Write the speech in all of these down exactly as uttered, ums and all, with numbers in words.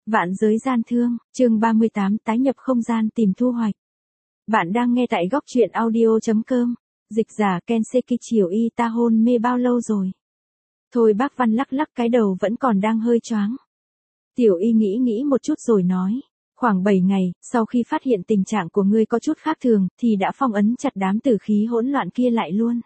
Vạn giới gian thương, chương ba mươi tám tái nhập không gian tìm thu hoạch. Bạn đang nghe tại góc truyện audio.com. Dịch giả Kenseki Chiều y ta hôn mê bao lâu rồi? Thôi bác Văn lắc lắc cái đầu vẫn còn đang hơi choáng. Tiểu y nghĩ nghĩ một chút rồi nói. Khoảng bảy ngày, sau khi phát hiện tình trạng của ngươi có chút khác thường, thì đã phong ấn chặt đám tử khí hỗn loạn kia lại luôn.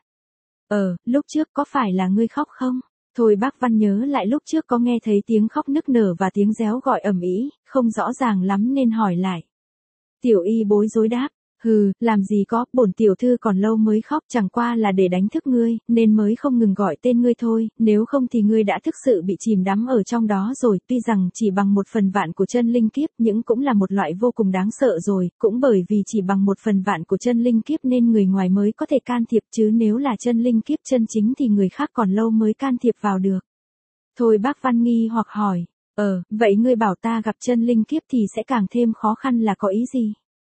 Ờ, lúc trước có phải là ngươi khóc không? Thôi bác Văn nhớ lại lúc trước có nghe thấy tiếng khóc nức nở và tiếng réo gọi ầm ĩ, không rõ ràng lắm nên hỏi lại. Tiểu y bối rối đáp, hừ, làm gì có, bổn tiểu thư còn lâu mới khóc, chẳng qua là để đánh thức ngươi, nên mới không ngừng gọi tên ngươi thôi, nếu không thì ngươi đã thực sự bị chìm đắm ở trong đó rồi, tuy rằng chỉ bằng một phần vạn của chân linh kiếp, nhưng cũng là một loại vô cùng đáng sợ rồi, cũng bởi vì chỉ bằng một phần vạn của chân linh kiếp nên người ngoài mới có thể can thiệp, chứ nếu là chân linh kiếp chân chính thì người khác còn lâu mới can thiệp vào được. Thôi bác Văn nghi hoặc hỏi, ờ, vậy ngươi bảo ta gặp chân linh kiếp thì sẽ càng thêm khó khăn là có ý gì?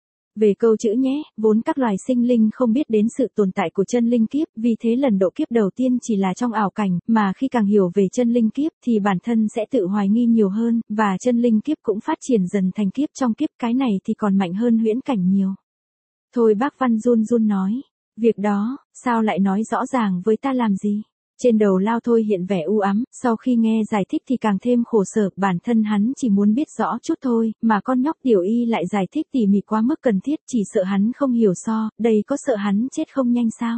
Về câu chữ nhé, vốn các loài sinh linh không biết đến sự tồn tại của chân linh kiếp, vì thế lần độ kiếp đầu tiên chỉ là trong ảo cảnh, mà khi càng hiểu về chân linh kiếp thì bản thân sẽ tự hoài nghi nhiều hơn, và chân linh kiếp cũng phát triển dần thành kiếp trong kiếp, cái này thì còn mạnh hơn huyễn cảnh nhiều. Thôi bác Văn run run nói, việc đó, sao lại nói rõ ràng với ta làm gì? Trên đầu Lao Thôi hiện vẻ u ám, sau khi nghe giải thích thì càng thêm khổ sở, bản thân hắn chỉ muốn biết rõ chút thôi, mà con nhóc Tiểu y lại giải thích tỉ mỉ quá mức cần thiết, chỉ sợ hắn không hiểu so, đây có sợ hắn chết không nhanh sao?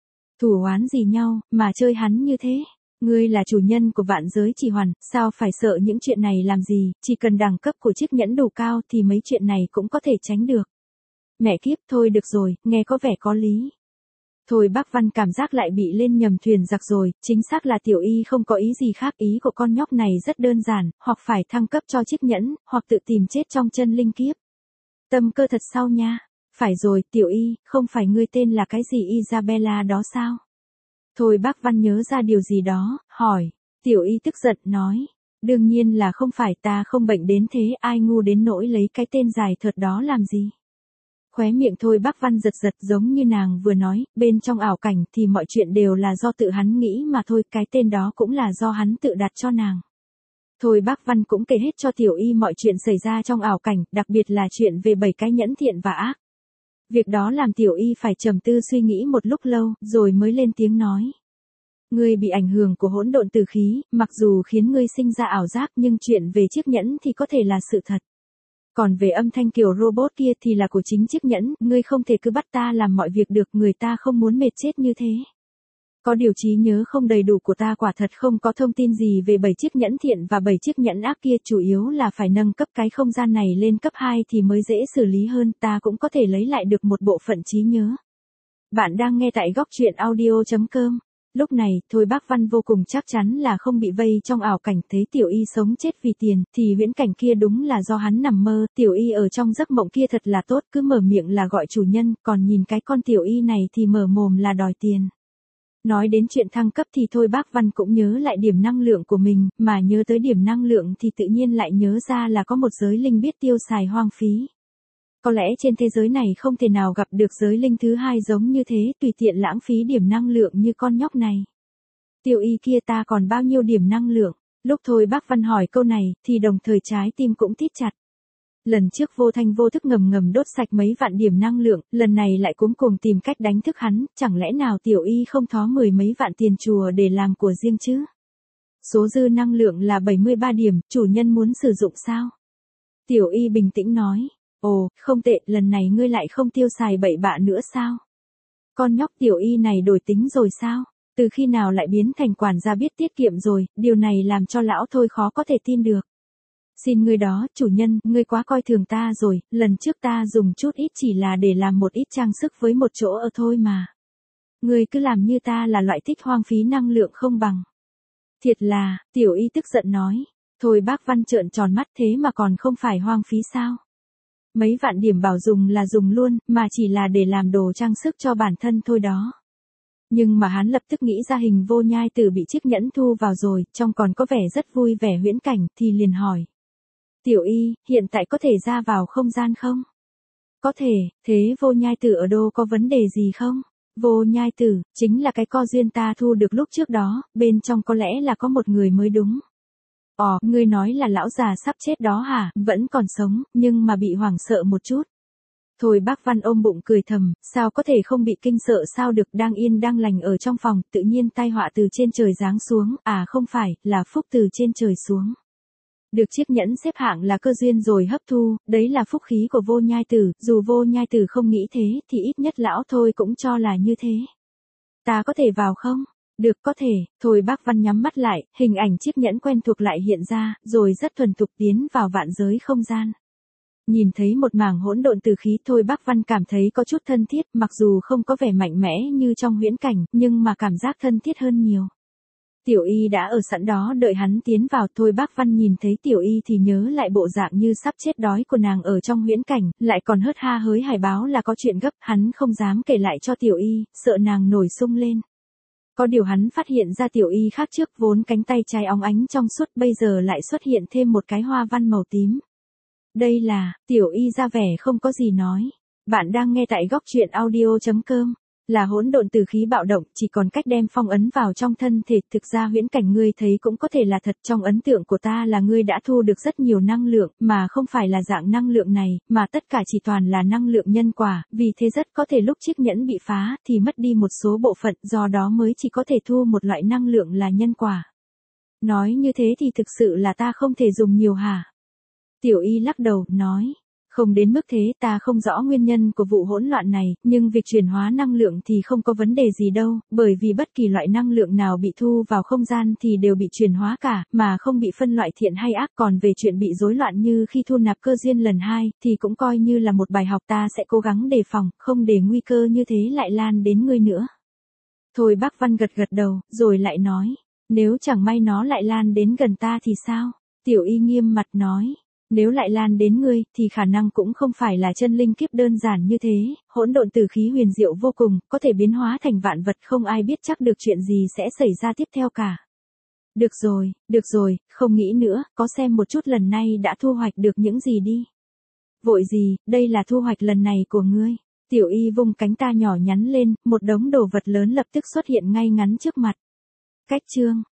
Thù oán gì nhau, mà chơi hắn như thế? Ngươi là chủ nhân của vạn giới trì hoàn, sao phải sợ những chuyện này làm gì, chỉ cần đẳng cấp của chiếc nhẫn đủ cao thì mấy chuyện này cũng có thể tránh được. Mẹ kiếp, thôi được rồi, nghe có vẻ có lý. Thôi bác Văn cảm giác lại bị lên nhầm thuyền giặc rồi, chính xác là Tiểu y không có ý gì khác, ý của con nhóc này rất đơn giản, hoặc phải thăng cấp cho chiếc nhẫn, hoặc tự tìm chết trong chân linh kiếp. Tâm cơ thật sau nha. Phải rồi, Tiểu y, không phải ngươi tên là cái gì Isabella đó sao? Thôi bác Văn nhớ ra điều gì đó, hỏi. Tiểu y tức giận nói. Đương nhiên là không phải, ta không bệnh đến thế, ai ngu đến nỗi lấy cái tên dài thật đó làm gì? Khóe miệng Thôi bác Văn giật giật giống như nàng vừa nói, bên trong ảo cảnh thì mọi chuyện đều là do tự hắn nghĩ mà thôi, cái tên đó cũng là do hắn tự đặt cho nàng. Thôi bác Văn cũng kể hết cho Tiểu y mọi chuyện xảy ra trong ảo cảnh, đặc biệt là chuyện về bảy cái nhẫn thiện và ác. Việc đó làm Tiểu y phải trầm tư suy nghĩ một lúc lâu, rồi mới lên tiếng nói. Ngươi bị ảnh hưởng của hỗn độn tử khí, mặc dù khiến ngươi sinh ra ảo giác nhưng chuyện về chiếc nhẫn thì có thể là sự thật. Còn về âm thanh kiểu robot kia thì là của chính chiếc nhẫn, ngươi không thể cứ bắt ta làm mọi việc được, người ta không muốn mệt chết như thế. Có điều trí nhớ không đầy đủ của ta quả thật không có thông tin gì về bảy chiếc nhẫn thiện và bảy chiếc nhẫn ác kia, chủ yếu là phải nâng cấp cái không gian này lên cấp hai thì mới dễ xử lý hơn, ta cũng có thể lấy lại được một bộ phận trí nhớ. Bạn đang nghe tại góc truyện audio.com. Lúc này, Thôi bác Văn vô cùng chắc chắn là không bị vây trong ảo cảnh, thấy Tiểu y sống chết vì tiền, thì huyễn cảnh kia đúng là do hắn nằm mơ, Tiểu y ở trong giấc mộng kia thật là tốt, cứ mở miệng là gọi chủ nhân, còn nhìn cái con Tiểu y này thì mở mồm là đòi tiền. Nói đến chuyện thăng cấp thì Thôi bác Văn cũng nhớ lại điểm năng lượng của mình, mà nhớ tới điểm năng lượng thì tự nhiên lại nhớ ra là có một giới linh biết tiêu xài hoang phí. Có lẽ trên thế giới này không thể nào gặp được giới linh thứ hai giống như thế, tùy tiện lãng phí điểm năng lượng như con nhóc này. Tiểu y kia ta còn bao nhiêu điểm năng lượng? Lúc Thôi bác Văn hỏi câu này, thì đồng thời trái tim cũng thít chặt. Lần trước vô thanh vô thức ngầm ngầm đốt sạch mấy vạn điểm năng lượng, lần này lại cuống cuồng tìm cách đánh thức hắn, chẳng lẽ nào Tiểu y không thó mười mấy vạn tiền chùa để làm của riêng chứ? Số dư năng lượng là bảy mươi ba điểm, chủ nhân muốn sử dụng sao? Tiểu y bình tĩnh nói. Ồ, không tệ, lần này ngươi lại không tiêu xài bậy bạ nữa sao? Con nhóc Tiểu y này đổi tính rồi sao? Từ khi nào lại biến thành quản gia biết tiết kiệm rồi, điều này làm cho lão Thôi khó có thể tin được. Xin ngươi đó, chủ nhân, ngươi quá coi thường ta rồi, lần trước ta dùng chút ít chỉ là để làm một ít trang sức với một chỗ ở thôi mà. Ngươi cứ làm như ta là loại thích hoang phí năng lượng không bằng. Thiệt là, Tiểu y tức giận nói. Thôi bác Văn trợn tròn mắt, thế mà còn không phải hoang phí sao? Mấy vạn điểm bảo dùng là dùng luôn, mà chỉ là để làm đồ trang sức cho bản thân thôi đó. Nhưng mà hắn lập tức nghĩ ra hình vô nhai tử bị chiếc nhẫn thu vào rồi, trông còn có vẻ rất vui vẻ huyễn cảnh, thì liền hỏi. Tiểu y, hiện tại có thể ra vào không gian không? Có thể, thế vô nhai tử ở đâu có vấn đề gì không? Vô nhai tử, chính là cái co duyên ta thu được lúc trước đó, bên trong có lẽ là có một người mới đúng. Ồ, ngươi nói là lão già sắp chết đó hả, vẫn còn sống, nhưng mà bị hoảng sợ một chút. Thôi bác Văn ôm bụng cười thầm, sao có thể không bị kinh sợ sao được, đang yên đang lành ở trong phòng, tự nhiên tai họa từ trên trời giáng xuống, à không phải, là phúc từ trên trời xuống. Được chiếc nhẫn xếp hạng là cơ duyên rồi hấp thu, đấy là phúc khí của Vô Nhai Tử, dù Vô Nhai Tử không nghĩ thế, thì ít nhất lão Thôi cũng cho là như thế. Ta có thể vào không? Được, có thể. Thôi bác Văn nhắm mắt lại, hình ảnh chiếc nhẫn quen thuộc lại hiện ra, rồi rất thuần thục tiến vào vạn giới không gian. Nhìn thấy một mảng hỗn độn từ khí, Thôi bác Văn cảm thấy có chút thân thiết, mặc dù không có vẻ mạnh mẽ như trong huyễn cảnh, nhưng mà cảm giác thân thiết hơn nhiều. Tiểu Y đã ở sẵn đó đợi hắn tiến vào. Thôi bác Văn nhìn thấy Tiểu Y thì nhớ lại bộ dạng như sắp chết đói của nàng ở trong huyễn cảnh, lại còn hớt ha hới hải báo là có chuyện gấp, hắn không dám kể lại cho Tiểu Y, sợ nàng nổi sung lên. Có điều hắn phát hiện ra Tiểu Y khác trước, vốn cánh tay trái óng ánh trong suốt bây giờ lại xuất hiện thêm một cái hoa văn màu tím. Đây là, Tiểu Y ra vẻ không có gì nói. Bạn đang nghe tại góc truyện audio chấm com. Là hỗn độn từ khí bạo động, chỉ còn cách đem phong ấn vào trong thân thể, thực ra huyễn cảnh ngươi thấy cũng có thể là thật, trong ấn tượng của ta là ngươi đã thu được rất nhiều năng lượng, mà không phải là dạng năng lượng này, mà tất cả chỉ toàn là năng lượng nhân quả, vì thế rất có thể lúc chiếc nhẫn bị phá, thì mất đi một số bộ phận, do đó mới chỉ có thể thu một loại năng lượng là nhân quả. Nói như thế thì thực sự là ta không thể dùng nhiều hả? Tiểu Y lắc đầu, nói. Không đến mức thế, ta không rõ nguyên nhân của vụ hỗn loạn này, nhưng việc chuyển hóa năng lượng thì không có vấn đề gì đâu, bởi vì bất kỳ loại năng lượng nào bị thu vào không gian thì đều bị chuyển hóa cả, mà không bị phân loại thiện hay ác. Còn về chuyện bị rối loạn như khi thu nạp cơ duyên lần hai, thì cũng coi như là một bài học, ta sẽ cố gắng đề phòng, không để nguy cơ như thế lại lan đến ngươi nữa. Thôi bác Văn gật gật đầu, rồi lại nói, nếu chẳng may nó lại lan đến gần ta thì sao? Tiểu Y nghiêm mặt nói. Nếu lại lan đến ngươi, thì khả năng cũng không phải là chân linh kiếp đơn giản như thế, hỗn độn tử khí huyền diệu vô cùng, có thể biến hóa thành vạn vật, không ai biết chắc được chuyện gì sẽ xảy ra tiếp theo cả. Được rồi, được rồi, không nghĩ nữa, có xem một chút lần này đã thu hoạch được những gì đi. Vội gì, đây là thu hoạch lần này của ngươi. Tiểu Y vung cánh ta nhỏ nhắn lên, một đống đồ vật lớn lập tức xuất hiện ngay ngắn trước mặt. Cách chương